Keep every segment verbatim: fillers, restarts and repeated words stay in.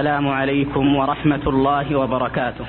السلام عليكم ورحمة الله وبركاته.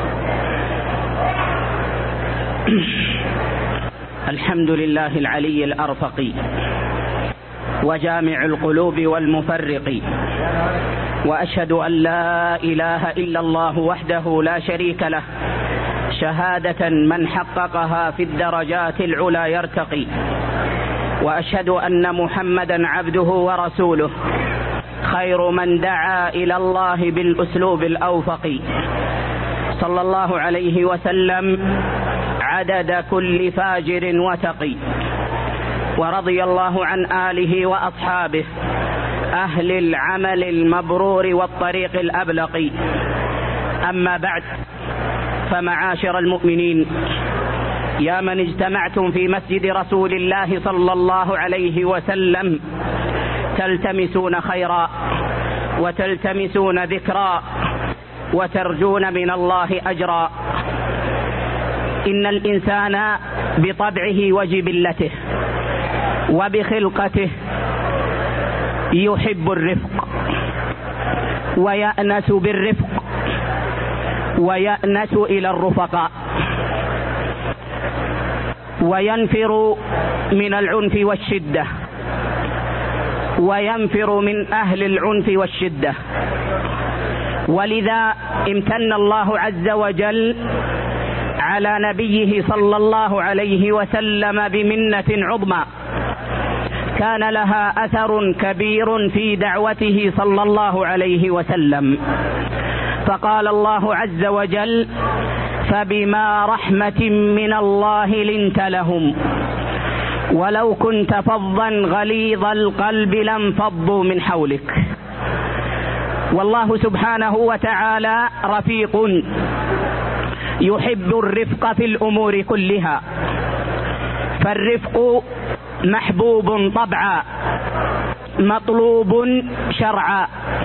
الحمد لله العلي الأرفق وجامع القلوب والمفرق، وأشهد أن لا إله إلا الله وحده لا شريك له شهادة من حققها في الدرجات العلى يرتقي، وأشهد أن محمدا عبده ورسوله خير من دعا إلى الله بالأسلوب الأوفق، صلى الله عليه وسلم عدد كل فاجر وتقي، ورضي الله عن آله وأصحابه أهل العمل المبرور والطريق الأبلق. أما بعد، فمعاشر المؤمنين، يا من اجتمعتم في مسجد رسول الله صلى الله عليه وسلم تلتمسون خيرا وتلتمسون ذكرا وترجون من الله أجرا، إن الإنسان بطبعه وجبلته وبخلقته يحب الرفق ويأنس بالرفق ويأنس إلى الرفقاء، وينفر من العنف والشدة وينفر من أهل العنف والشدة. ولذا امتن الله عز وجل على نبيه صلى الله عليه وسلم بمنة عظمى كان لها أثر كبير في دعوته صلى الله عليه وسلم، فقال الله عز وجل: فبما رحمة من الله لنت لهم ولو كنت فظا غليظ القلب لانفضوا من حولك. والله سبحانه وتعالى رفيق يحب الرفق في الأمور كلها، فالرفق محبوب طبعا مطلوب شرعا،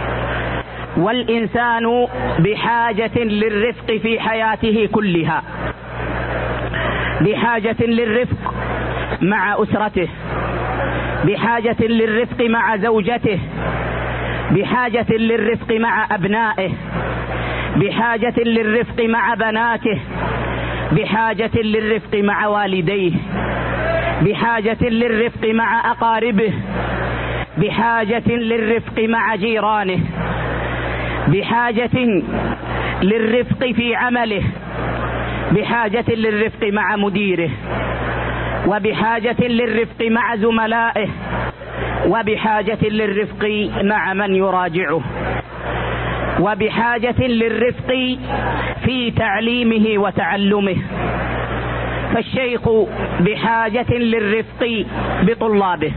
والإنسان بحاجة للرفق في حياته كلها، بحاجة للرفق مع أسرته، بحاجة للرفق مع زوجته، بحاجة للرفق مع أبنائه، بحاجة للرفق مع بناته، بحاجة للرفق مع والديه، بحاجة للرفق مع أقاربه، بحاجة للرفق مع جيرانه، بحاجة للرفق في عمله، بحاجة للرفق مع مديره، وبحاجة للرفق مع زملائه، وبحاجة للرفق مع من يراجعه، وبحاجة للرفق في تعليمه وتعلمه. فالشيخ بحاجة للرفق بطلابه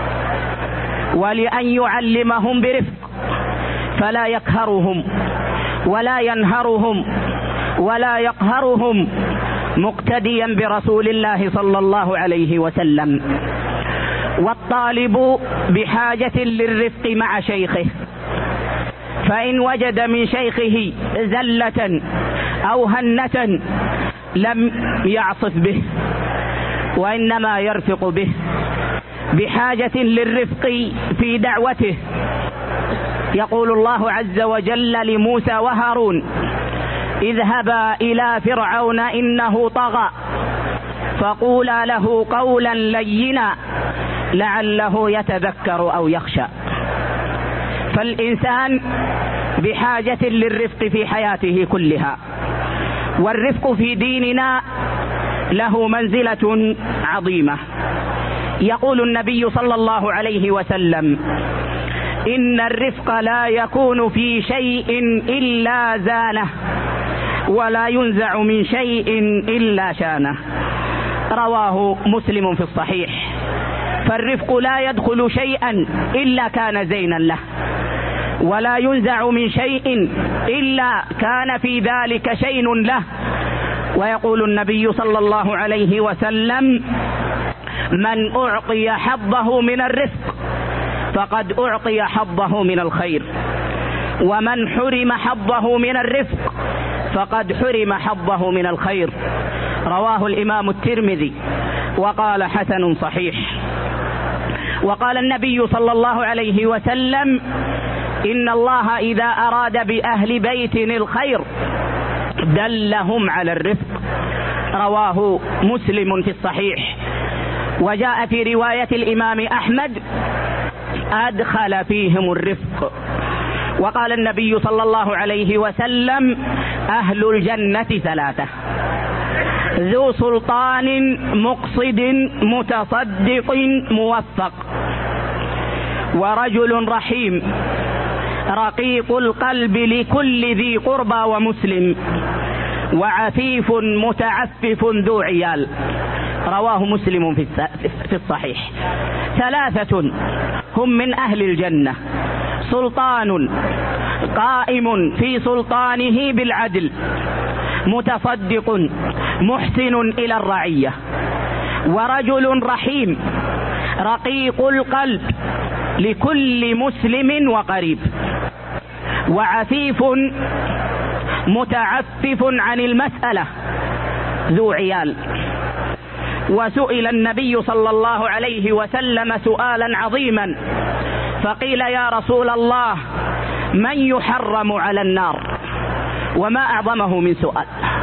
ولأن يعلمهم برفق، فلا يقهرهم ولا ينهرهم ولا يقهرهم، مقتديا برسول الله صلى الله عليه وسلم. والطالب بحاجة للرفق مع شيخه، فإن وجد من شيخه زلة أو هنة لم يعصف به وإنما يرفق به. بحاجة للرفق في دعوته، يقول الله عز وجل لموسى وهارون: اذهبا إلى فرعون إنه طغى فقولا له قولا لينا لعله يتذكر أو يخشى. فالإنسان بحاجة للرفق في حياته كلها، والرفق في ديننا له منزلة عظيمة. يقول النبي صلى الله عليه وسلم: إن الرفق لا يكون في شيء إلا زانه ولا ينزع من شيء إلا شانه، رواه مسلم في الصحيح. فالرفق لا يدخل شيئا إلا كان زينا له، ولا ينزع من شيء إلا كان في ذلك شيء له. ويقول النبي صلى الله عليه وسلم: من أعطي حظه من الرفق فقد أعطي حظه من الخير، ومن حرم حظه من الرفق فقد حرم حظه من الخير. رواه الإمام الترمذي وقال حسن صحيح. وقال النبي صلى الله عليه وسلم: إن الله إذا أراد بأهل بيت الخير دلهم على الرفق. رواه مسلم في الصحيح. وجاء في رواية الإمام أحمد أدخل فيهم الرفق. وقال النبي صلى الله عليه وسلم أهل الجنة ثلاثة: ذو سلطان مقصد متصدق موفق، ورجل رحيم رقيق القلب لكل ذي قربى ومسلم، وعفيف متعفف ذو عيال. رواه مسلم في الصحيح. ثلاثة هم من أهل الجنة: سلطان قائم في سلطانه بالعدل، متصدق محسن إلى الرعية، ورجل رحيم رقيق القلب لكل مسلم وقريب، وعفيف متعفف عن المسألة ذو عيال. وسئل النبي صلى الله عليه وسلم سؤالا عظيما فقيل: يا رسول الله، من يحرم على النار؟ وما أعظمه من سؤال.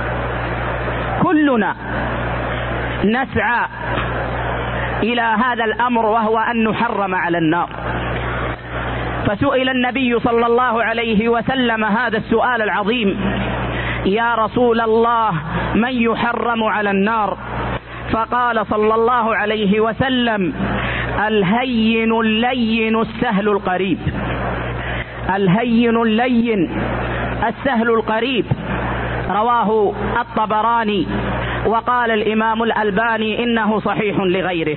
كلنا نسعى إلى هذا الأمر، وهو أن نحرم على النار. فسئل النبي صلى الله عليه وسلم هذا السؤال العظيم: يا رسول الله، من يحرم على النار؟ فقال صلى الله عليه وسلم: الهين اللين السهل القريب. الهين اللين السهل القريب. رواه الطبراني، وقال الإمام الألباني إنه صحيح لغيره.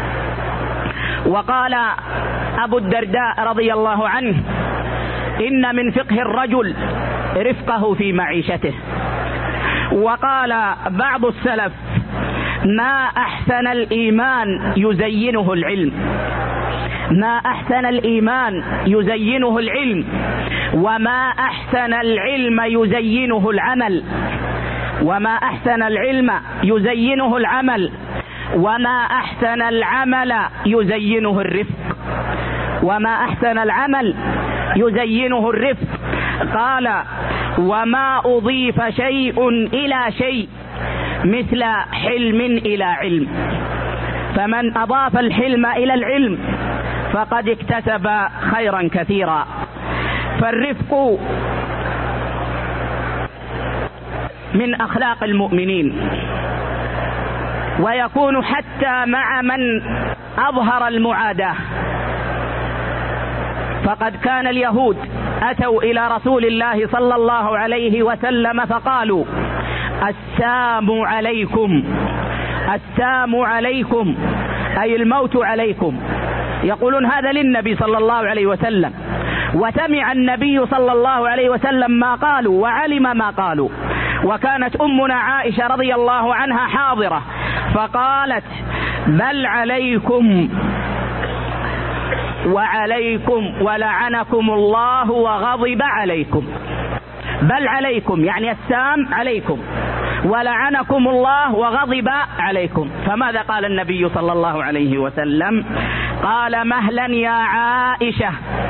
وقال أبو الدرداء رضي الله عنه: إن من فقه الرجل رفقه في معيشته. وقال بعض السلف: ما أحسن الإيمان يزينه العلم. ما أحسن الإيمان يزينه العلم، وما أحسن العلم يزينه العمل. وما أحسن العلم يزينه العمل، وما أحسن العمل يزينه الرفق. وما أحسن العمل يزينه الرفق. قال: وما أضيف شيء إلى شيء مثل حلم إلى علم، فمن أضاف الحلم إلى العلم فقد اكتسب خيرا كثيرا. فالرفق من أخلاق المؤمنين، ويكون حتى مع من أظهر المعاداة. فقد كان اليهود أتوا إلى رسول الله صلى الله عليه وسلم فقالوا: السام عليكم، السام عليكم، أي الموت عليكم. يقولون هذا للنبي صلى الله عليه وسلم، وسمع النبي صلى الله عليه وسلم ما قالوا وعلم ما قالوا. وكانت أمنا عائشة رضي الله عنها حاضرة فقالت: بل عليكم وعليكم ولعنكم الله وغضب عليكم. بل عليكم يعني السام عليكم، ولعنكم الله وغضب عليكم. فماذا قال النبي صلى الله عليه وسلم؟ قال: مهلا يا عائشة،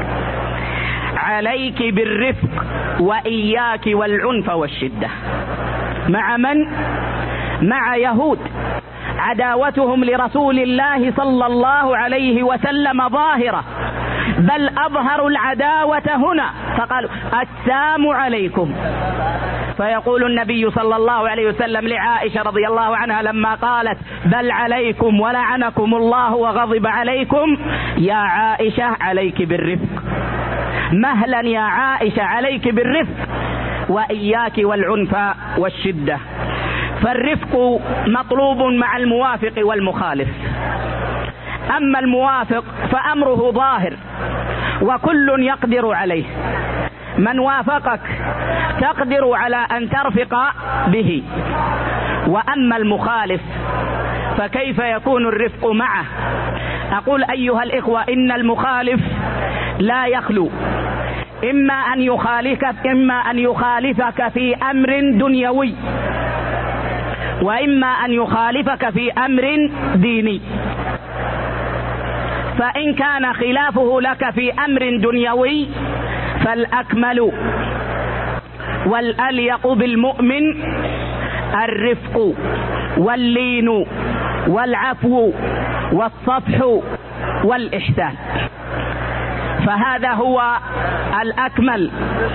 عليك بالرفق وإياك والعنف والشدة. مع من؟ مع يهود عداوتهم لرسول الله صلى الله عليه وسلم ظاهرة، بل أظهروا العداوة هنا فقالوا: السام عليكم. فيقول النبي صلى الله عليه وسلم لعائشة رضي الله عنها لما قالت: بل عليكم ولعنكم الله وغضب عليكم: يا عائشة عليك بالرفق، مهلا يا عائشة عليك بالرفق وإياك والعنف والشدة. فالرفق مطلوب مع الموافق والمخالف. أما الموافق فأمره ظاهر وكل يقدر عليه، من وافقك تقدر على أن ترفق به. وأما المخالف فكيف يكون الرفق معه؟ أقول أيها الإخوة إن المخالف لا يخلو، إما أن يخالفك إما أن يخالفك في أمر دنيوي، وإما أن يخالفك في أمر ديني. فإن كان خلافه لك في أمر دنيوي فالأكمل والأليق بالمؤمن الرفق واللين والعفو والصفح والإحسان. فهذا هو الأكمل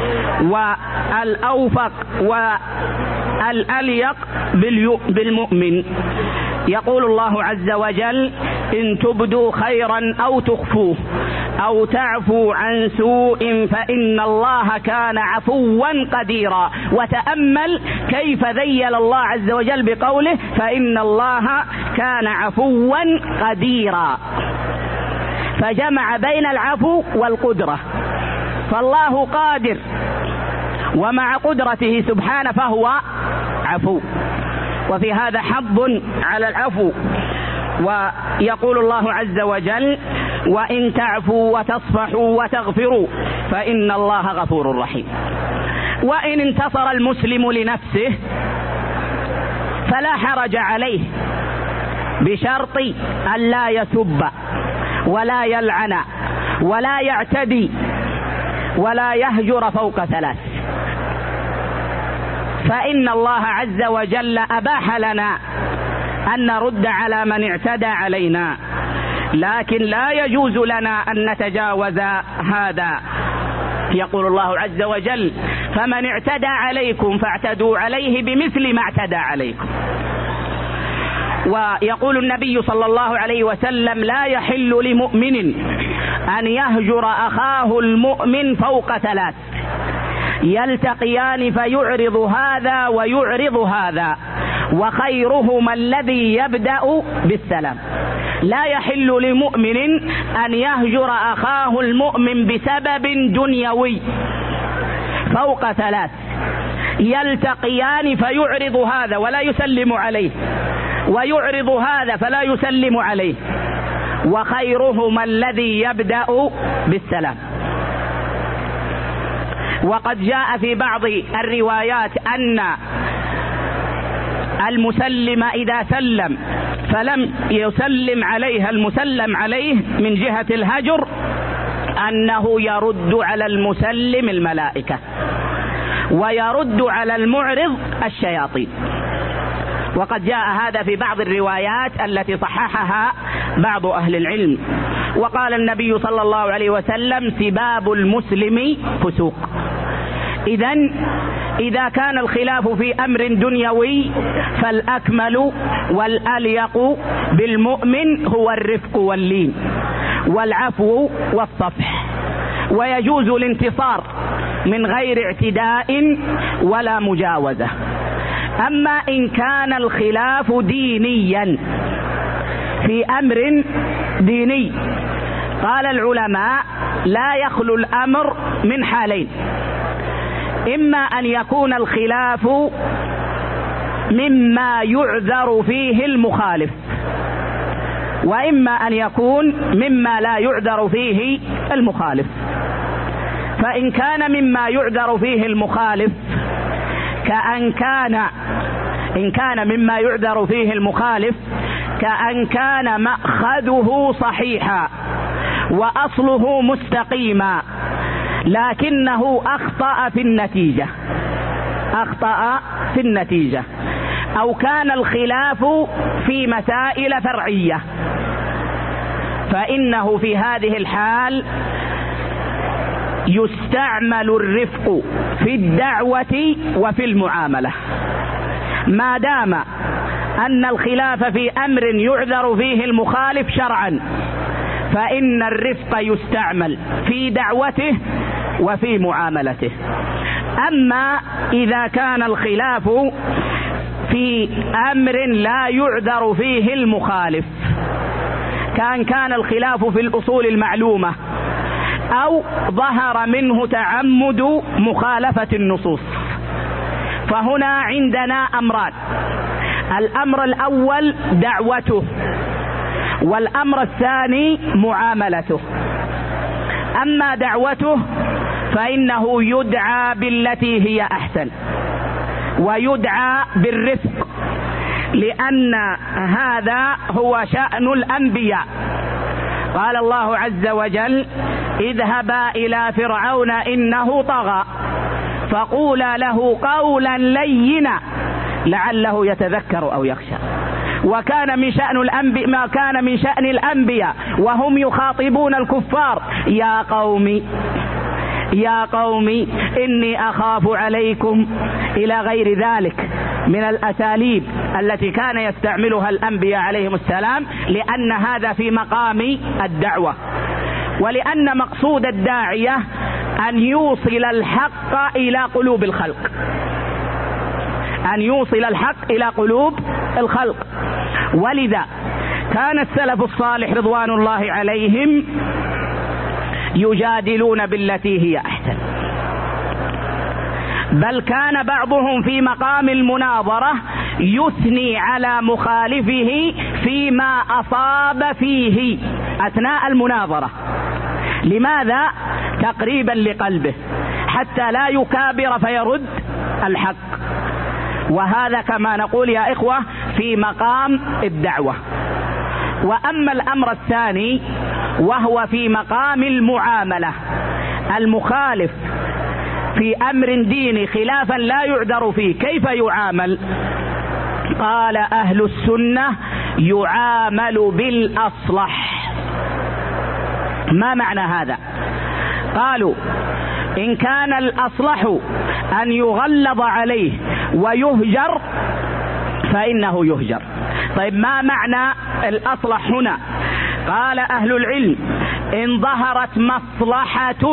والأوفق والأليق بالمؤمن. يقول الله عز وجل: إن تبدوا خيرا أو تخفوه أو تعفوا عن سوء فإن الله كان عفوا قديرا. وتأمل كيف ذيل الله عز وجل بقوله: فإن الله كان عفوا قديرا، فجمع بين العفو والقدرة. فالله قادر، ومع قدرته سبحانه فهو عفو، وفي هذا حظ على العفو. ويقول الله عز وجل: وإن تعفوا وتصفحوا وتغفروا فإن الله غفور رحيم. وإن انتصر المسلم لنفسه فلا حرج عليه، بشرط أن لا يسب ولا يلعن ولا يعتدي ولا يهجر فوق ثلاث. فإن الله عز وجل أباح لنا أن نرد على من اعتدى علينا، لكن لا يجوز لنا أن نتجاوز هذا. يقول الله عز وجل: فمن اعتدى عليكم فاعتدوا عليه بمثل ما اعتدى عليكم. ويقول النبي صلى الله عليه وسلم: لا يحل لمؤمن أن يهجر أخاه المؤمن فوق ثلاث، يلتقيان فيعرض هذا ويعرض هذا، وخيرهما الذي يبدأ بالسلام. لا يحل لمؤمن أن يهجر أخاه المؤمن بسبب دنيوي فوق ثلاث، يلتقيان فيعرض هذا ولا يسلم عليه، ويعرض هذا فلا يسلم عليه، وخيرهما الذي يبدأ بالسلام. وقد جاء في بعض الروايات أن المسلم إذا سلم فلم يسلم عليه المسلم عليه من جهة الهجر أنه يرد على المسلم الملائكة، ويرد على المعرض الشياطين. وقد جاء هذا في بعض الروايات التي صححها بعض أهل العلم. وقال النبي صلى الله عليه وسلم: سباب المسلم فسوق. إذن إذا كان الخلاف في أمر دنيوي فالأكمل والأليق بالمؤمن هو الرفق واللين والعفو والصفح، ويجوز الانتصار من غير اعتداء ولا مجاوزة. أما إن كان الخلاف دينيا في أمر ديني، قال العلماء: لا يخلو الأمر من حالين: إما أن يكون الخلاف مما يعذر فيه المخالف، وإما أن يكون مما لا يعذر فيه المخالف. فإن كان مما يعذر فيه المخالف كأن كان إن كان مما يعذر فيه المخالف كأن كان مأخذه صحيحا وأصله مستقيما، لكنه أخطأ في النتيجة أخطأ في النتيجة أو كان الخلاف في مسائل فرعية، فإنه في هذه الحال يستعمل الرفق في الدعوة وفي المعاملة، ما دام أن الخلاف في أمر يعذر فيه المخالف شرعا، فإن الرفق يستعمل في دعوته وفي معاملته. أما إذا كان الخلاف في أمر لا يعذر فيه المخالف، كان كان الخلاف في الأصول المعلومة أو ظهر منه تعمد مخالفة النصوص، فهنا عندنا أمران: الأمر الأول دعوته، والأمر الثاني معاملته. أما دعوته فإنه يدعى بالتي هي أحسن، ويدعى بالرفق، لأن هذا هو شأن الأنبياء قال الله عز وجل: اذهبا إلى فرعون إنه طغى فقولا له قولا لينا لعله يتذكر أو يخشى. وكان من شأن الأنبياء ما كان من شأن الأنبياء وهم يخاطبون الكفار: يا قوم يا قوم إني أخاف عليكم، إلى غير ذلك من الأساليب التي كان يستعملها الأنبياء عليهم السلام، لأن هذا في مقام الدعوة، ولأن مقصود الداعية أن يوصل الحق إلى قلوب الخلق، أن يوصل الحق إلى قلوب الخلق. ولذا كان السلف الصالح رضوان الله عليهم يجادلون بالتي هي أحسن، بل كان بعضهم في مقام المناظرة يثني على مخالفه فيما أصاب فيه أثناء المناظرة. لماذا؟ تقريبا لقلبه، حتى لا يكابر فيرد الحق. وهذا كما نقول يا إخوة في مقام الدعوة. وأما الأمر الثاني وهو في مقام المعاملة، المخالف في أمر ديني خلافا لا يعذر فيه كيف يعامل؟ قال أهل السنة: يعامل بالأصلح. ما معنى هذا؟ قالوا: إن كان الأصلح أن يغلظ عليه ويهجر فإنه يهجر. طيب ما معنى الأصلح هنا؟ قال أهل العلم: إن ظهرت مصلحة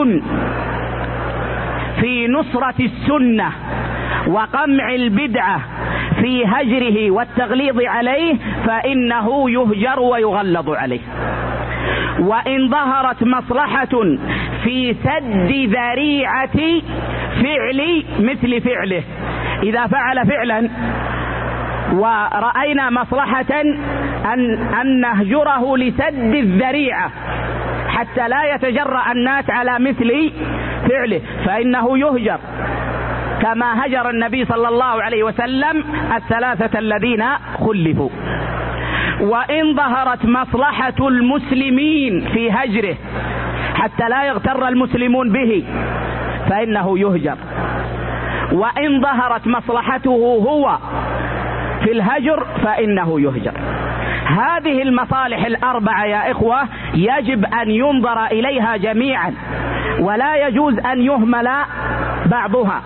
في نصرة السنة وقمع البدعة في هجره والتغليظ عليه فإنه يهجر ويغلظ عليه. وإن ظهرت مصلحة في سد ذريعة فعل مثل فعله، إذا فعل فعلا ورأينا مصلحة أن, أن نهجره لسد الذريعة حتى لا يتجرأ الناس على مثل فعله فإنه يهجر، كما هجر النبي صلى الله عليه وسلم الثلاثة الذين خلفوا. وإن ظهرت مصلحة المسلمين في هجره حتى لا يغتر المسلمون به فإنه يهجر. وإن ظهرت مصلحته هو في الهجر فإنه يهجر. هذه المصالح الأربعة يا إخوة يجب أن ينظر إليها جميعا، ولا يجوز أن يهمل بعضها.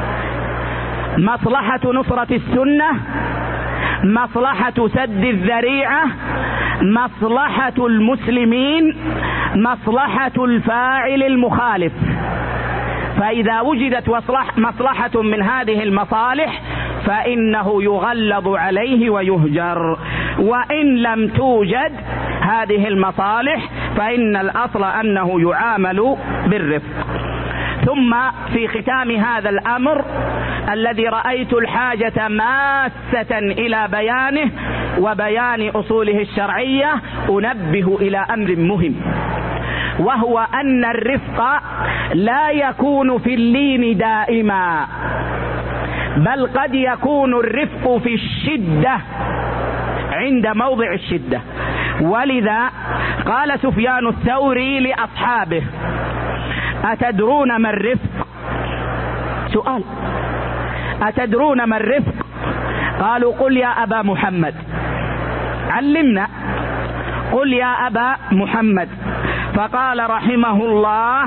مصلحة نصرة السنة، مصلحة سد الذريعة، مصلحة المسلمين، مصلحة الفاعل المخالف. فإذا وجدت مصلحة من هذه المصالح فإنه يغلظ عليه ويهجر، وإن لم توجد هذه المصالح فإن الأصل أنه يعامل بالرفق. ثم في ختام هذا الأمر الذي رأيت الحاجة ماسة إلى بيانه وبيان أصوله الشرعية، أنبه إلى أمر مهم، وهو أن الرفق لا يكون في اللين دائما، بل قد يكون الرفق في الشدة عند موضع الشدة. ولذا قال سفيان الثوري لأصحابه: أتدرون ما الرفق؟ سؤال: أتدرون ما الرفق؟ قالوا: قل يا أبا محمد، علمنا، قل يا أبا محمد. فقال رحمه الله: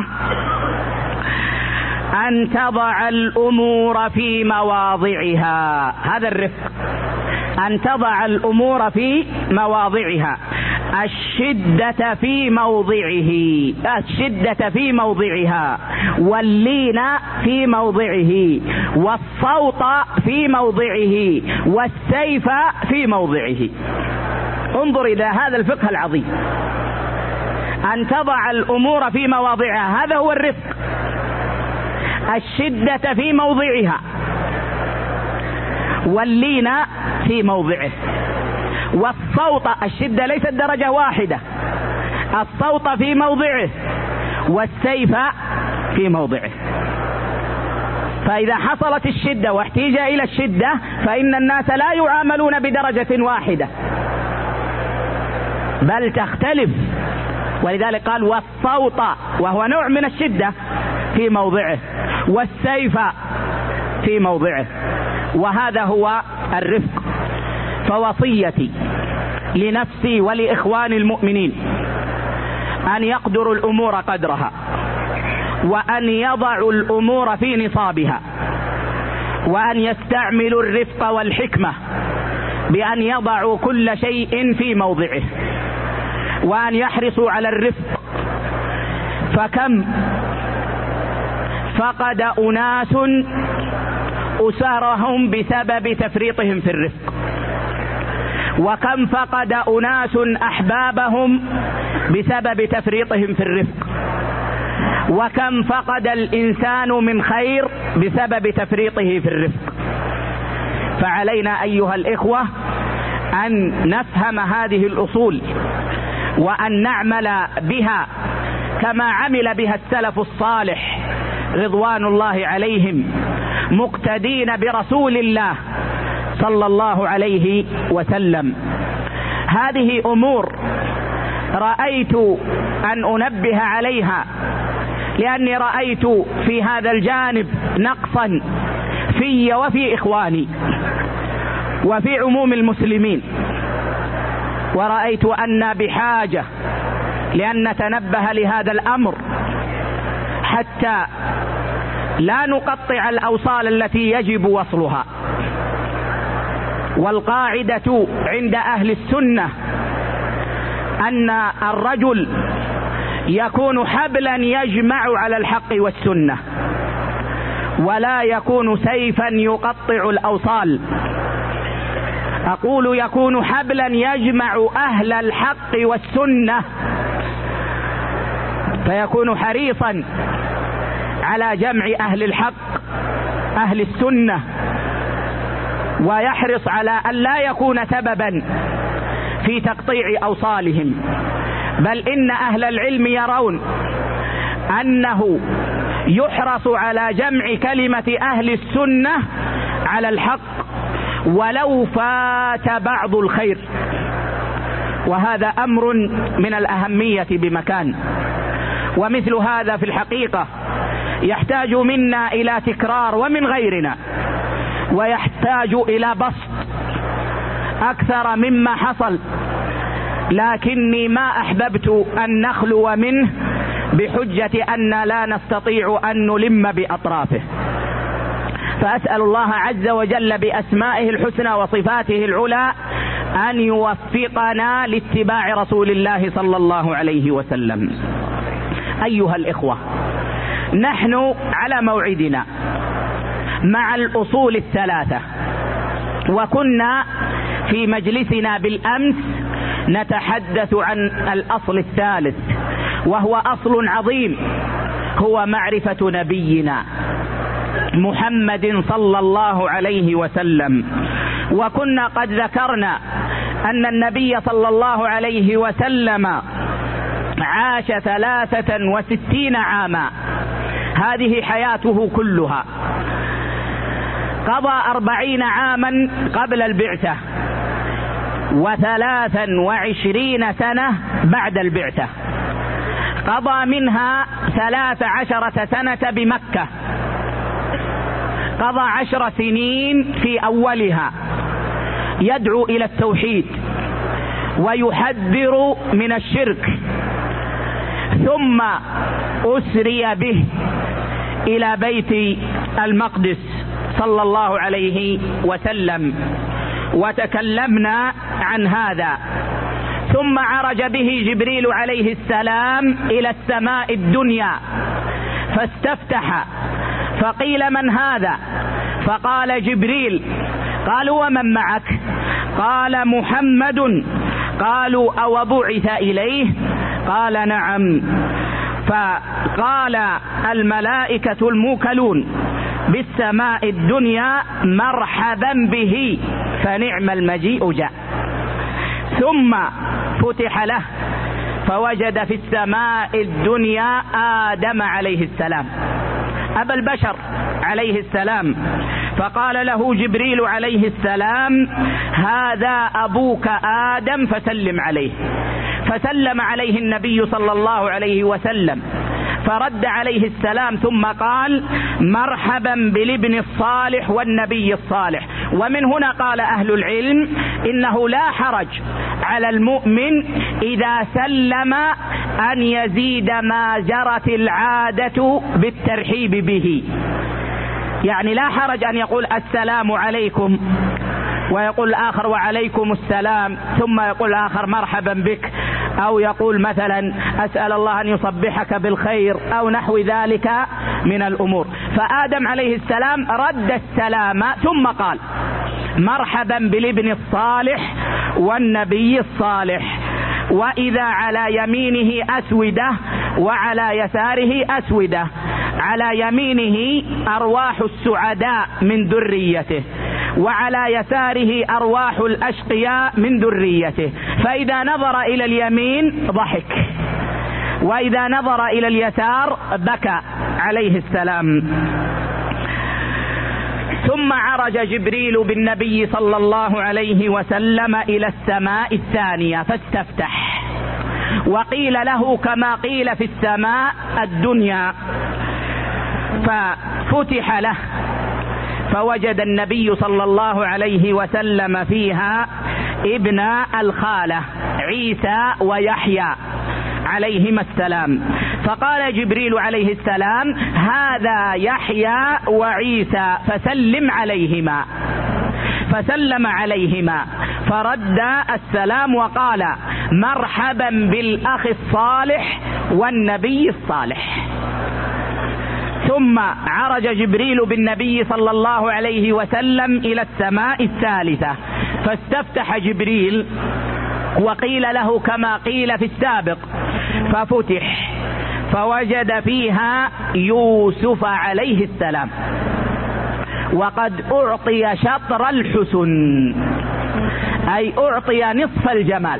أن تضع الأمور في مواضعها. هذا الرفق، أن تضع الأمور في مواضعها، الشدة في موضعه، الشدة في موضعها، واللين في موضعه، والصوت في موضعه، والسيف في موضعه. انظر إلى هذا الفقه العظيم، أن تضع الأمور في مواضعها، هذا هو الرفق. الشدة في موضعها، واللين في موضعه، والصوت، الشدة ليست درجة واحدة، الصوت في موضعه، والسيف في موضعه. فإذا حصلت الشدة واحتيج إلى الشدة فإن الناس لا يعاملون بدرجة واحدة، بل تختلف ولذلك قال والصوت وهو نوع من الشدة في موضعه، والسيف في موضعه، وهذا هو الرفق. فوصيتي لنفسي ولإخوان المؤمنين أن يقدروا الأمور قدرها، وأن يضعوا الأمور في نصابها، وأن يستعملوا الرفق والحكمة بأن يضعوا كل شيء في موضعه، وأن يحرصوا على الرفق. فكم فقد أناس أسرهم بسبب تفريطهم في الرفق، وكم فقد أناس أحبابهم بسبب تفريطهم في الرفق، وكم فقد الإنسان من خير بسبب تفريطه في الرفق. فعلينا أيها الإخوة أن نفهم هذه الأصول، وأن نعمل بها كما عمل بها السلف الصالح رضوان الله عليهم، مقتدين برسول الله صلى الله عليه وسلم. هذه أمور رأيت أن أنبه عليها، لأني رأيت في هذا الجانب نقصا في وفي إخواني وفي عموم المسلمين، ورأيت أن بحاجة لأن نتنبه لهذا الأمر حتى لا نقطع الأوصال التي يجب وصلها. والقاعدة عند أهل السنة أن الرجل يكون حبلا يجمع على الحق والسنة، ولا يكون سيفا يقطع الأوصال. أقول يكون حبلا يجمع أهل الحق والسنة، فيكون حريصا على جمع أهل الحق أهل السنة، ويحرص على أن لا يكون سببا في تقطيع أوصالهم. بل إن أهل العلم يرون أنه يحرص على جمع كلمة أهل السنة على الحق ولو فات بعض الخير، وهذا أمر من الأهمية بمكان. ومثل هذا في الحقيقة يحتاج منا إلى تكرار ومن غيرنا، ويحتاج إلى بسط أكثر مما حصل، لكني ما أحببت أن نخلو منه بحجة أن لا نستطيع أن نلم بأطرافه. فأسأل الله عز وجل بأسمائه الحسنى وصفاته العلى أن يوفقنا لاتباع رسول الله صلى الله عليه وسلم. أيها الإخوة، نحن على موعدنا مع الأصول الثلاثة، وكنا في مجلسنا بالأمس نتحدث عن الأصل الثالث، وهو أصل عظيم، هو معرفة نبينا محمد صلى الله عليه وسلم. وكنا قد ذكرنا أن النبي صلى الله عليه وسلم عاش ثلاثة وستين عاما، هذه حياته كلها. قضى أربعين عاما قبل البعثة، وثلاثا وعشرين سنة بعد البعثة، قضى منها ثلاث عشرة سنة بمكة، قضى عشر سنين في أولها يدعو إلى التوحيد ويحذر من الشرك، ثم أسري به إلى بيت المقدس صلى الله عليه وسلم، وتكلمنا عن هذا. ثم عرج به جبريل عليه السلام إلى السماء الدنيا فاستفتح، فقيل من هذا؟ فقال جبريل. قالوا ومن معك؟ قال محمد. قالوا أو بعث إليه؟ قال نعم. فقال الملائكة الموكلون بالسماء الدنيا مرحبا به، فنعم المجيء جاء. ثم فتح له فوجد في السماء الدنيا آدم عليه السلام، أبا البشر عليه السلام، فقال له جبريل عليه السلام هذا أبوك آدم فسلم عليه. فسلم عليه النبي صلى الله عليه وسلم فرد عليه السلام ثم قال: مرحبا بالابن الصالح والنبي الصالح. ومن هنا قال أهل العلم إنه لا حرج على المؤمن إذا سلم أن يزيد ما جرت العادة بالترحيب به، يعني لا حرج أن يقول السلام عليكم ويقول الآخر وعليكم السلام، ثم يقول الآخر مرحبا بك، أو يقول مثلا أسأل الله أن يصبحك بالخير أو نحو ذلك من الأمور. فآدم عليه السلام رد السلام ثم قال: مرحبا بالابن الصالح والنبي الصالح. وإذا على يمينه أسودة وعلى يساره أسودة، على يمينه أرواح السعداء من ذريته، وعلى يساره أرواح الأشقياء من ذريته. فإذا نظر إلى اليمين ضحك، وإذا نظر إلى اليسار بكى عليه السلام. ثم عرج جبريل بالنبي صلى الله عليه وسلم إلى السماء الثانية فاستفتح، وقيل له كما قيل في السماء الدنيا، ففتح له فوجد النبي صلى الله عليه وسلم فيها ابن الخالة عيسى ويحيى عليهما السلام. فقال جبريل عليه السلام: هذا يحيى وعيسى فسلم عليهما. فسلم عليهما فرد السلام وقال: مرحبا بالأخ الصالح والنبي الصالح. ثم عرج جبريل بالنبي صلى الله عليه وسلم إلى السماء الثالثة فاستفتح جبريل، وقيل له كما قيل في السابق، ففتح فوجد فيها يوسف عليه السلام، وقد أعطي شطر الحسن، أي أعطي نصف الجمال،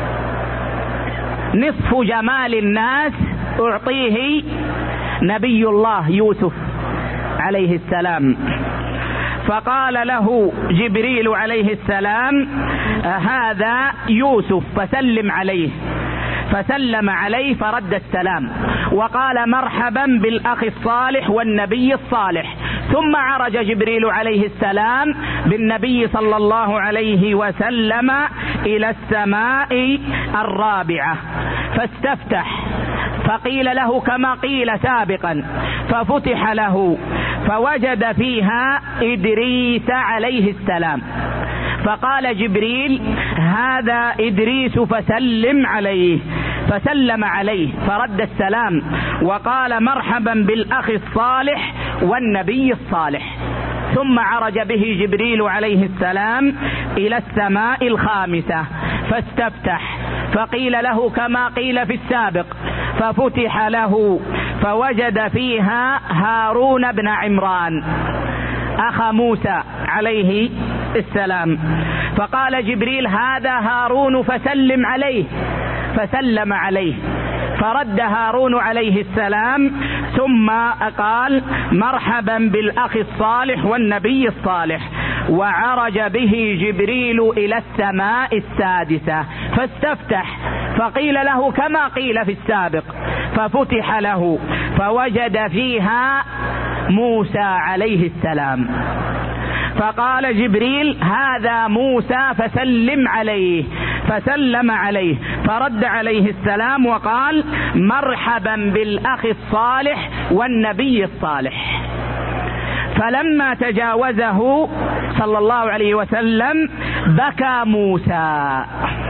نصف جمال الناس أعطيه نبي الله يوسف عليه السلام. فقال له جبريل عليه السلام: هذا يوسف فسلم عليه. فسلم عليه فرد السلام وقال: مرحبا بالأخ الصالح والنبي الصالح. ثم عرج جبريل عليه السلام بالنبي صلى الله عليه وسلم إلى السماء الرابعة فاستفتح، فقيل له كما قيل سابقا، ففتح له فوجد فيها إدريس عليه السلام. فقال جبريل: هذا إدريس فسلم عليه. فسلم عليه فرد السلام وقال: مرحبا بالأخ الصالح والنبي الصالح. ثم عرج به جبريل عليه السلام إلى السماء الخامسة فاستفتح، فقيل له كما قيل في السابق، ففتح له فوجد فيها هارون بن عمران أخ موسى عليه السلام. فقال جبريل: هذا هارون فسلم عليه. فسلم عليه فرد هارون عليه السلام ثم قال: مرحبا بالأخ الصالح والنبي الصالح. وعرج به جبريل إلى السماء السادسة فاستفتح، فقيل له كما قيل في السابق، ففتح له فوجد فيها موسى عليه السلام. فقال جبريل: هذا موسى فسلم عليه. فسلم عليه فرد عليه السلام وقال: مرحبا بالأخ الصالح والنبي الصالح. فلما تجاوزه صلى الله عليه وسلم بكى موسى.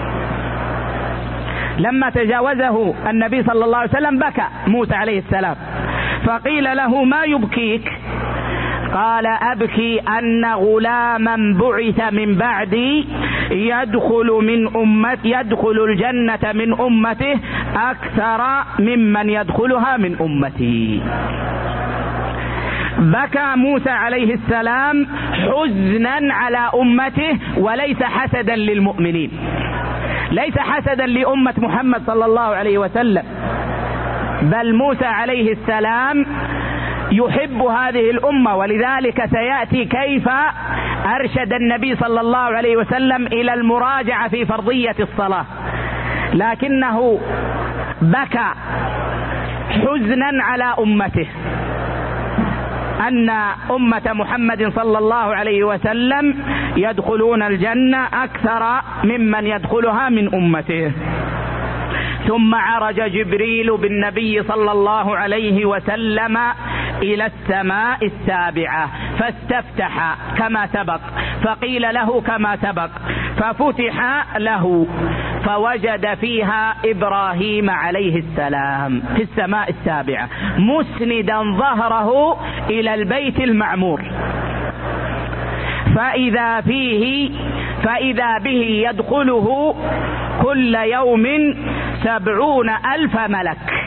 لما تجاوزه النبي صلى الله عليه وسلم بكى موسى عليه السلام، فقيل له: ما يبكيك؟ قال: أبكي أن غلاما بعث من بعدي يدخل من أمتي يدخل الجنة من أمته أكثر ممن يدخلها من أمتي. بكى موسى عليه السلام حزنا على أمته وليس حسدا للمؤمنين، ليس حسدا لأمة محمد صلى الله عليه وسلم، بل موسى عليه السلام يحب هذه الأمة. ولذلك سيأتي كيف أرشد النبي صلى الله عليه وسلم إلى المراجعة في فرضية الصلاة، لكنه بكى حزنا على أمته، أن أمة محمد صلى الله عليه وسلم يدخلون الجنة أكثر ممن يدخلها من أمته. ثم عرج جبريل بالنبي صلى الله عليه وسلم إلى السماء السابعة فاستفتح كما سبق، فقيل له كما سبق، ففتح له فوجد فيها إبراهيم عليه السلام في السماء السابعة مسندا ظهره إلى البيت المعمور، فإذا فيه فإذا به يدخله كل يوم سبعون ألف ملك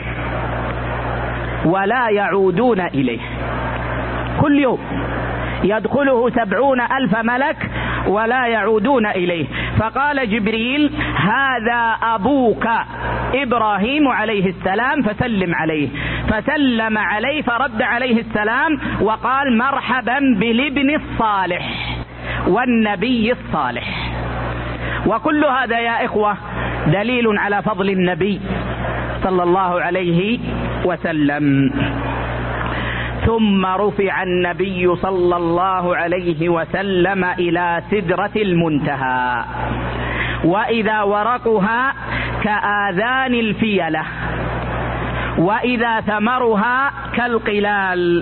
ولا يعودون إليه. كل يوم يدخله سبعون ألف ملك ولا يعودون إليه. فقال جبريل: هذا أبوك إبراهيم عليه السلام فسلم عليه. فسلم عليه فرد عليه السلام وقال: مرحبا بالابن الصالح والنبي الصالح. وكل هذا يا إخوة دليل على فضل النبي صلى الله عليه وسلم. ثم رفع النبي صلى الله عليه وسلم إلى سدرة المنتهى، وإذا ورقها كآذان الفيلة، وإذا ثمرها كالقلال،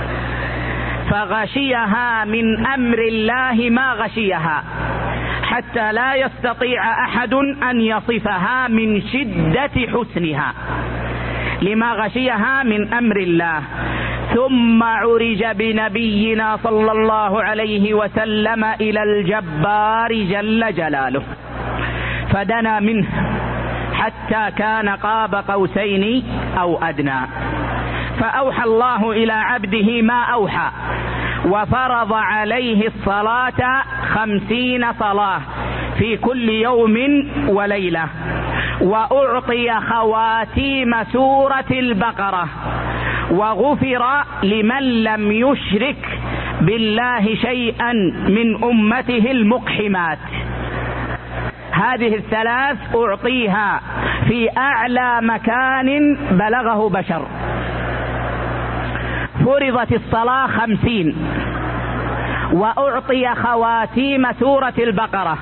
فغشيها من أمر الله ما غشيها، حتى لا يستطيع أحد أن يصفها من شدة حسنها لما غشيها من أمر الله. ثم عرج بنبينا صلى الله عليه وسلم إلى الجبار جل جلاله، فدنا منه حتى كان قاب قوسين أو أدنى، فأوحى الله إلى عبده ما أوحى، وفرض عليه الصلاة خمسين صلاة في كل يوم وليلة، وأعطي خواتيم سورة البقرة، وغفر لمن لم يشرك بالله شيئا من أمته المقحمات. هذه الثلاث أعطيها في أعلى مكان بلغه بشر. فرضت الصلاة خمسين، وأعطي خواتيم سورة البقرة،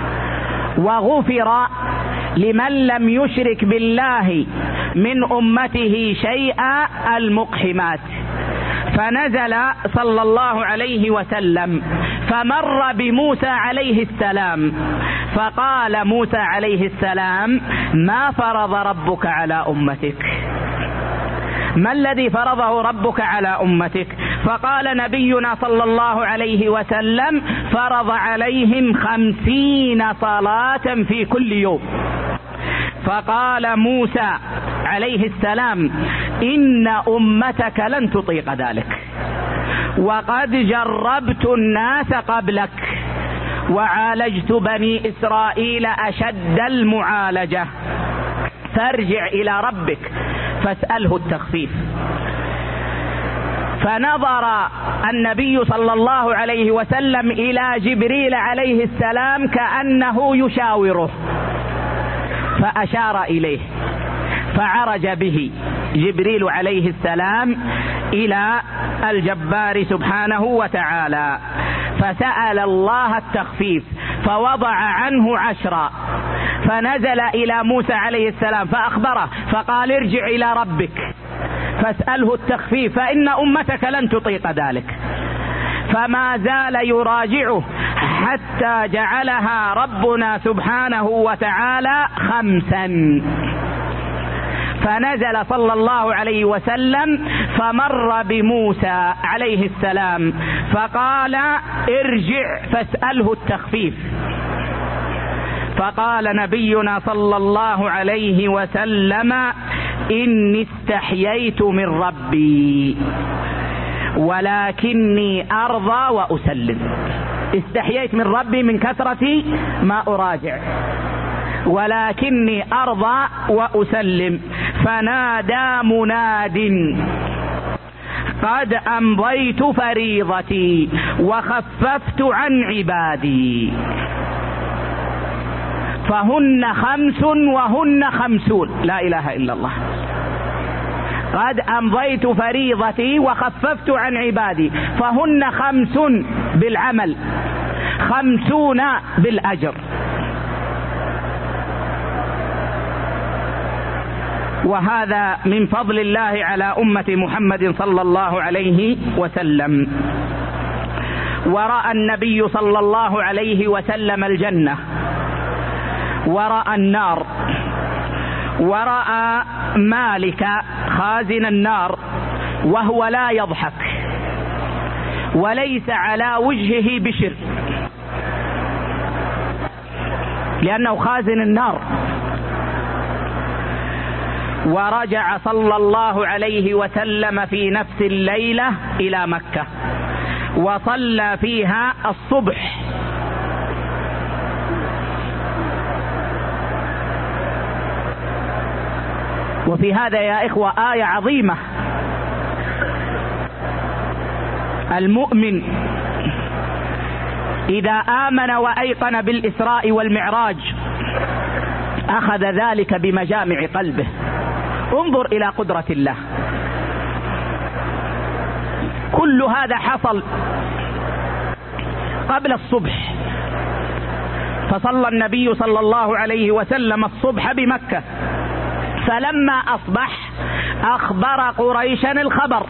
وغفر لمن لم يشرك بالله من أمته شيئا المقحمات. فنزل صلى الله عليه وسلم فمر بموسى عليه السلام، فقال موسى عليه السلام: ما فرض ربك على أمتك؟ ما الذي فرضه ربك على أمتك؟ فقال نبينا صلى الله عليه وسلم: فرض عليهم خمسين صلاة في كل يوم. فقال موسى عليه السلام: إن أمتك لن تطيق ذلك، وقد جربت الناس قبلك وعالجت بني إسرائيل أشد المعالجة، فارجع إلى ربك فاسأله التخفيف. فنظر النبي صلى الله عليه وسلم إلى جبريل عليه السلام كأنه يشاوره، فأشار إليه، فعرج به جبريل عليه السلام إلى الجبار سبحانه وتعالى، فسأل الله التخفيف فوضع عنه عشرا، فنزل إلى موسى عليه السلام فأخبره فقال: ارجع إلى ربك فاسأله التخفيف فإن أمتك لن تطيق ذلك. فما زال يراجعه حتى جعلها ربنا سبحانه وتعالى خمسا. فنزل صلى الله عليه وسلم فمر بموسى عليه السلام فقال: ارجع فاسأله التخفيف. فقال نبينا صلى الله عليه وسلم: إني استحييت من ربي ولكني أرضى وأسلم. استحييت من ربي من كثرة ما أراجع، ولكني أرضى وأسلم. فنادى مناد: قد أمضيت فريضتي وخففت عن عبادي. فهن خمس وهن خمسون، لا إله إلا الله. قد أمضيت فريضتي وخففت عن عبادي، فهن خمس بالعمل، خمسون بالأجر. وهذا من فضل الله على أمة محمد صلى الله عليه وسلم. ورأى النبي صلى الله عليه وسلم الجنة، ورأى النار، ورأى مالك خازن النار وهو لا يضحك وليس على وجهه بشر، لأنه خازن النار. ورجع صلى الله عليه وسلم في نفس الليلة إلى مكة وصلى فيها الصبح. وفي هذا يا إخوة آية عظيمة. المؤمن إذا آمن وأيقن بالإسراء والمعراج أخذ ذلك بمجامع قلبه. انظر إلى قدرة الله، كل هذا حصل قبل الصبح، فصلى النبي صلى الله عليه وسلم الصبح بمكة، فلما أصبح أخبر قريشا الخبر،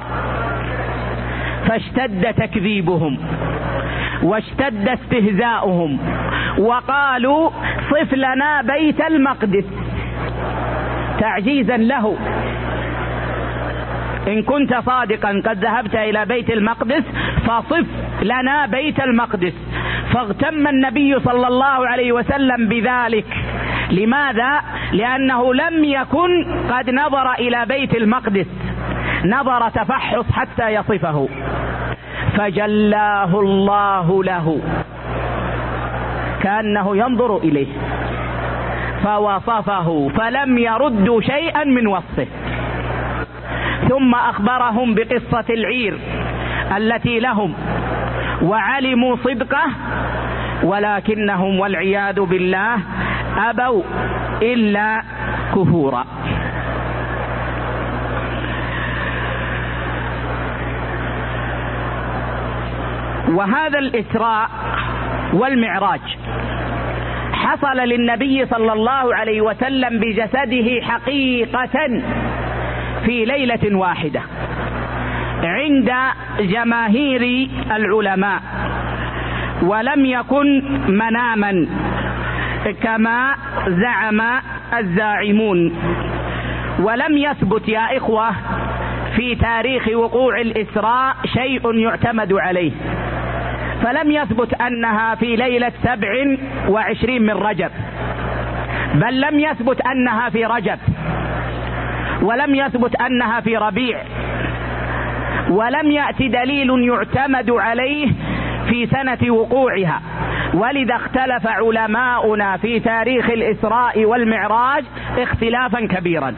فاشتد تكذيبهم واشتد استهزاؤهم، وقالوا صف لنا بيت المقدس تعجيزا له. إن كنت صادقا قد ذهبت إلى بيت المقدس فصف لنا بيت المقدس. فاغتم النبي صلى الله عليه وسلم بذلك. لماذا؟ لأنه لم يكن قد نظر إلى بيت المقدس نظر تفحص حتى يصفه، فجلاه الله له كأنه ينظر إليه فوصفه، فلم يردوا شيئا من وصفه. ثم أخبرهم بقصة العير التي لهم وعلموا صدقه، ولكنهم والعياذ بالله أبوا إلا كفورا. وهذا الإسراء والمعراج حصل للنبي صلى الله عليه وسلم بجسده حقيقة في ليلة واحدة عند جماهير العلماء، ولم يكن مناما كما زعم الزاعمون. ولم يثبت يا إخوة في تاريخ وقوع الإسراء شيء يعتمد عليه، فلم يثبت أنها في ليلة سبع وعشرين من رجب، بل لم يثبت أنها في رجب، ولم يثبت أنها في ربيع، ولم يأتي دليل يعتمد عليه في سنة وقوعها. ولذا اختلف علماؤنا في تاريخ الإسراء والمعراج اختلافا كبيرا.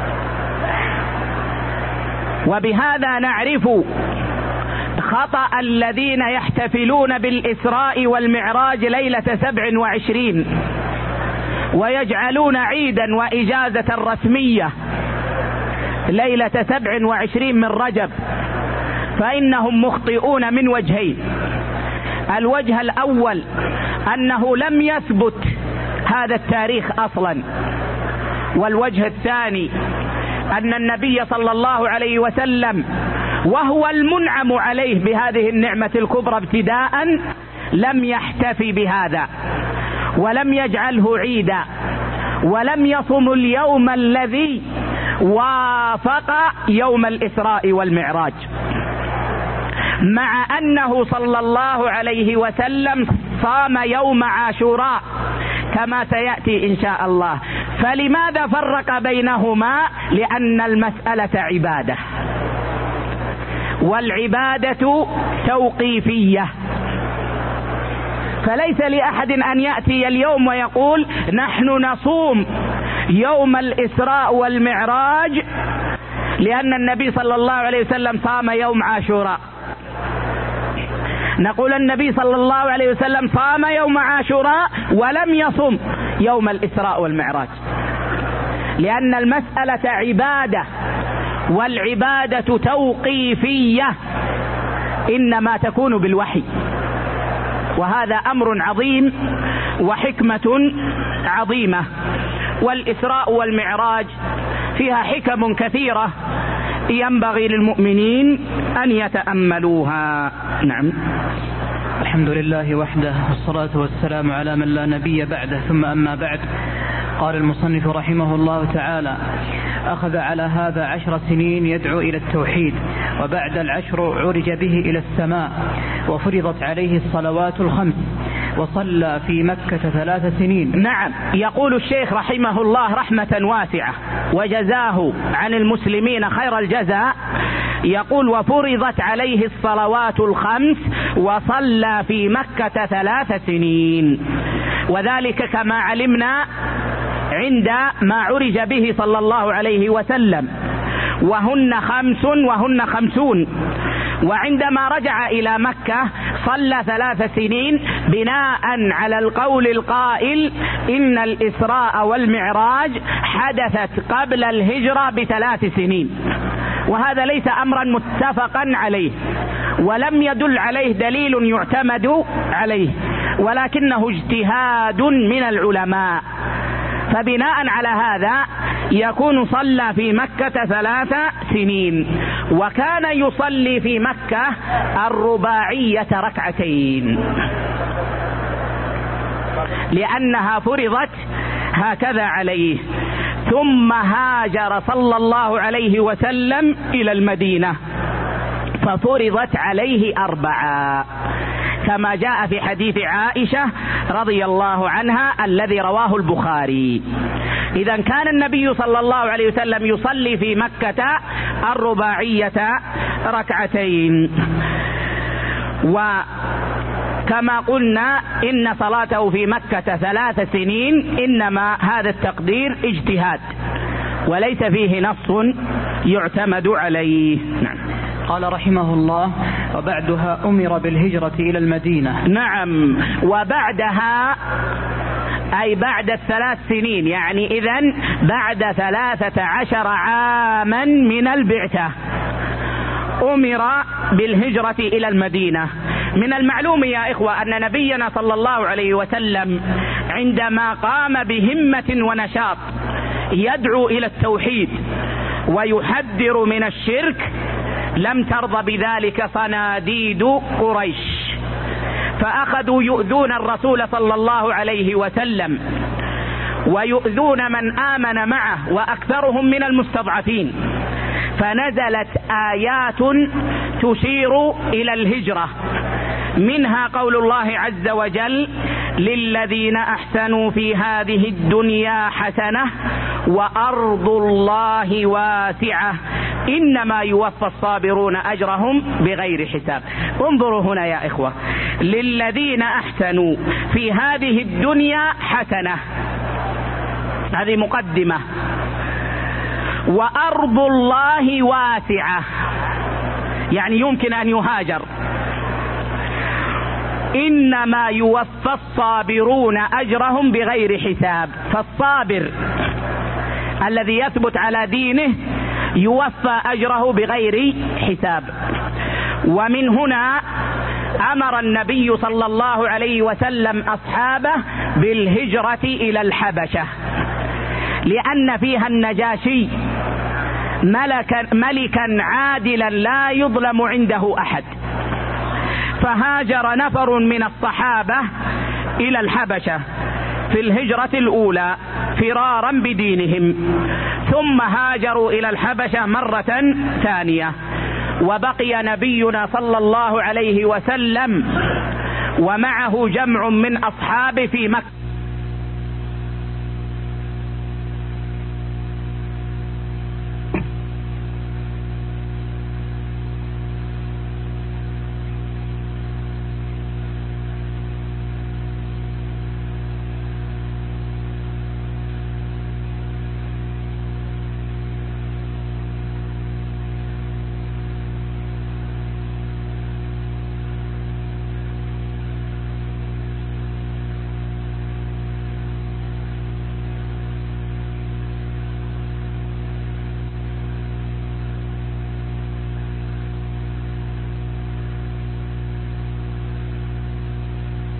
وبهذا نعرف خطأ الذين يحتفلون بالإسراء والمعراج ليلة سبع وعشرين ويجعلون عيدا وإجازة رسمية ليلة سبع وعشرين من رجب، فإنهم مخطئون من وجهين. الوجه الأول أنه لم يثبت هذا التاريخ أصلا، والوجه الثاني أن النبي صلى الله عليه وسلم وهو المنعم عليه بهذه النعمة الكبرى ابتداء لم يحتفي بهذا ولم يجعله عيدا، ولم يصم اليوم الذي وافق يوم الإسراء والمعراج، مع أنه صلى الله عليه وسلم صام يوم عاشوراء كما سيأتي إن شاء الله. فلماذا فرق بينهما؟ لأن المسألة عبادة، والعبادة توقيفية، فليس لأحد أن يأتي اليوم ويقول نحن نصوم يوم الإسراء والمعراج لأن النبي صلى الله عليه وسلم صام يوم عاشوراء. نقول النبي صلى الله عليه وسلم صام يوم عاشوراء ولم يصم يوم الإسراء والمعراج، لأن المسألة عبادة، والعبادة توقيفية إنما تكون بالوحي، وهذا أمر عظيم وحكمة عظيمة. والإسراء والمعراج فيها حكم كثيرة ينبغي للمؤمنين أن يتأملوها. نعم. الحمد لله وحده، والصلاة والسلام على من لا نبي بعده، ثم أما بعد. قال المصنف رحمه الله تعالى: أخذ على هذا عشر سنين يدعو إلى التوحيد، وبعد العشر عرج به إلى السماء، وفرضت عليه الصلوات الخمس، وصلى في مكة ثلاث سنين. نعم. يقول الشيخ رحمه الله رحمة واسعة وجزاه عن المسلمين خير الجزاء، يقول: وفرضت عليه الصلوات الخمس وصلى في مكة ثلاث سنين، وذلك كما علمنا عند ما عرج به صلى الله عليه وسلم، وهن خمس وهن خمسون. وعندما رجع إلى مكة صلى ثلاث سنين بناء على القول القائل إن الإسراء والمعراج حدثت قبل الهجرة بثلاث سنين، وهذا ليس أمرا متفقا عليه، ولم يدل عليه دليل يعتمد عليه، ولكنه اجتهاد من العلماء. فبناء على هذا يكون صلى في مكة ثلاث سنين، وكان يصلي في مكة الرباعية ركعتين لأنها فرضت هكذا عليه. ثم هاجر صلى الله عليه وسلم إلى المدينة ففرضت عليه أربعة، كما جاء في حديث عائشة رضي الله عنها الذي رواه البخاري. إذا كان النبي صلى الله عليه وسلم يصلي في مكة الرباعية ركعتين، وكما قلنا إن صلاته في مكة ثلاث سنين إنما هذا التقدير اجتهاد وليس فيه نص يعتمد عليه. نعم. قال رحمه الله: وبعدها أمر بالهجرة إلى المدينة. نعم. وبعدها أي بعد الثلاث سنين، يعني إذن بعد ثلاثة عشر عاما من البعثة أمر بالهجرة إلى المدينة. من المعلوم يا إخوة أن نبينا صلى الله عليه وسلم عندما قام بهمة ونشاط يدعو إلى التوحيد ويحذر من الشرك لم ترضى بذلك صناديد قريش، فأخذوا يؤذون الرسول صلى الله عليه وسلم ويؤذون من آمن معه وأكثرهم من المستضعفين، فنزلت آيات تشير إلى الهجرة، منها قول الله عز وجل: للذين أحسنوا في هذه الدنيا حسنة وأرض الله واسعة إنما يوفى الصابرون أجرهم بغير حساب. انظروا هنا يا إخوة: للذين أحسنوا في هذه الدنيا حسنة، هذه مقدمة، وأرض الله واسعة يعني يمكن أن يهاجر، إنما يوفى الصابرون أجرهم بغير حساب. فالصابر الذي يثبت على دينه يوفى أجره بغير حساب. ومن هنا أمر النبي صلى الله عليه وسلم أصحابه بالهجرة إلى الحبشة، لأن فيها النجاشي ملكا, ملكا عادلا لا يظلم عنده أحد، فهاجر نفر من الصحابة إلى الحبشة في الهجرة الأولى فرارا بدينهم، ثم هاجروا إلى الحبشة مرة ثانية، وبقي نبينا صلى الله عليه وسلم ومعه جمع من أصحابه في مكة.